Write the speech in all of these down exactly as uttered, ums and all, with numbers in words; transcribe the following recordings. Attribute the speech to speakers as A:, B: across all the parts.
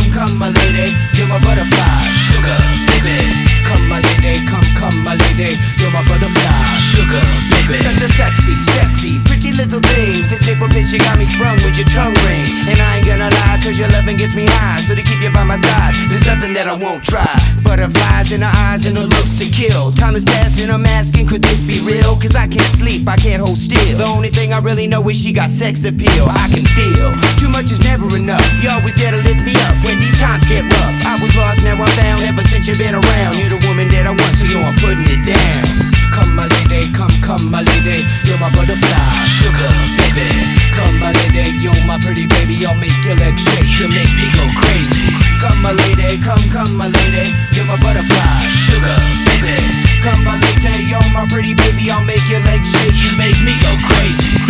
A: come my lady, you're my butterfly, sugar, baby. Come my lady, come, come my lady, you're my butterfly, sugar, baby. Such a sexy, sexy, pretty little thing. This paper bitch, you got me sprung with your tongue ring. And I ain't gonna lie, cause your loving gets me high. So to keep you by my side, there's nothing that I won't try. Butterflies in her eyes and her looks to kill. Time is passing, I'm asking, could this be real? Cause I can't sleep, I can't hold still. The only thing I really know is she got sex appeal. I can feel, too much is never enough. You always there to lift me up when these times get rough. I was lost, now I'm found, ever since you've been around. You're the woman that I want, so yo, I'm putting it down. Come my lady, come, come my lady, you're my butterfly, sugar, baby. Come my lady, you're my pretty baby, I'll make your legs shake, you make me go crazy. Come my lady, come, come my lady, you're my butterfly, sugar, baby. Come my lady, you're my pretty baby, I'll make your legs shake, you make me go crazy.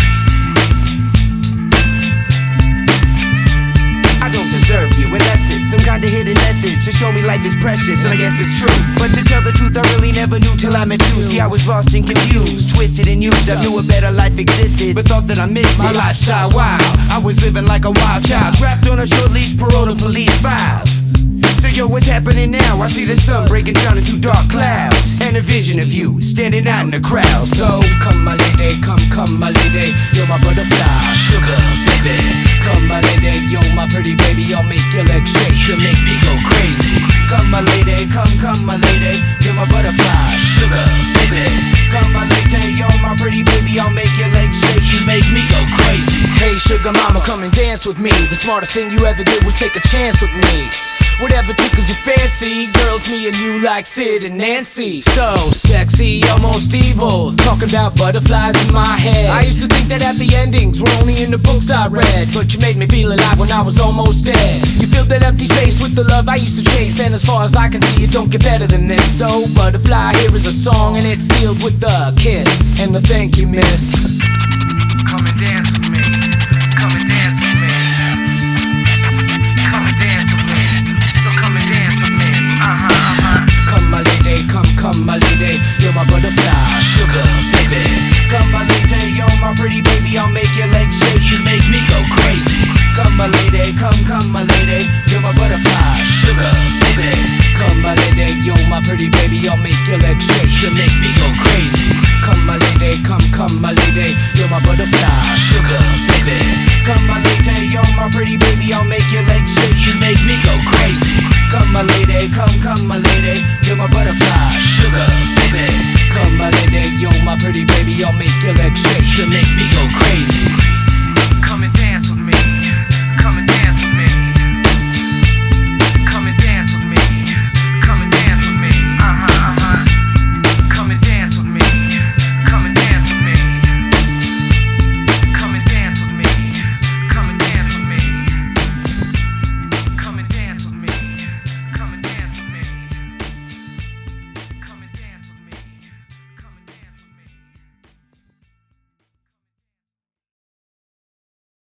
A: I don't deserve you, unless it's some kind of hidden message to show me life is precious, and I guess it's true. But to tell the truth, I really never knew till I met you. See, I was lost and confused, twisted and used. I knew a better life existed, but thought that I missed my lifestyle wild. I was living like a wild child, trapped on a short leash, parole to police files. So yo, what's happening now? I see the sun breaking down into dark clouds, and a vision of you standing out in the crowd. So come my lady, come, come my lady, you're my butterfly, sugar, baby. Come my lady, you're my pretty baby, I'll make your legs shake, you make me go crazy. Come my lady, come, come my lady, you're my butterfly, sugar, baby. Come my lady, you're my pretty baby, I'll make your legs shake, you make me go crazy.
B: Hey sugar mama, come and dance with me. The smartest thing you ever did was take a chance with me. Whatever tickles your fancy, girls, me and you like Sid and Nancy. So sexy, almost evil, talking about butterflies in my head. I used to think that happy endings were only in the books I read, but you made me feel alive when I was almost dead. You filled that empty space with the love I used to chase, and as far as I can see, it don't get better than this. So butterfly, here is a song, and it's sealed with a kiss and a thank you, miss. Come and dance with me, come and dance with me, come and dance with me. Uh-huh, uh-huh. Come my lady, come, come my lady, you're my butterfly, sugar, baby.
A: Come my lady, you're my pretty baby, I'll make your legs shake, you make me go crazy. Come my lady, come, come my lady, you're my butterfly, sugar, baby.
B: Come my lady, you're my pretty baby, I'll make your legs shake, you make me go crazy. Come my lady, come, come my lady, you're my butterfly, sugar, baby.
A: Come my lady, you're my pretty baby, I'll make your legs shake, you make me go crazy. Come my lady, come, come my lady, you're my butterfly, sugar,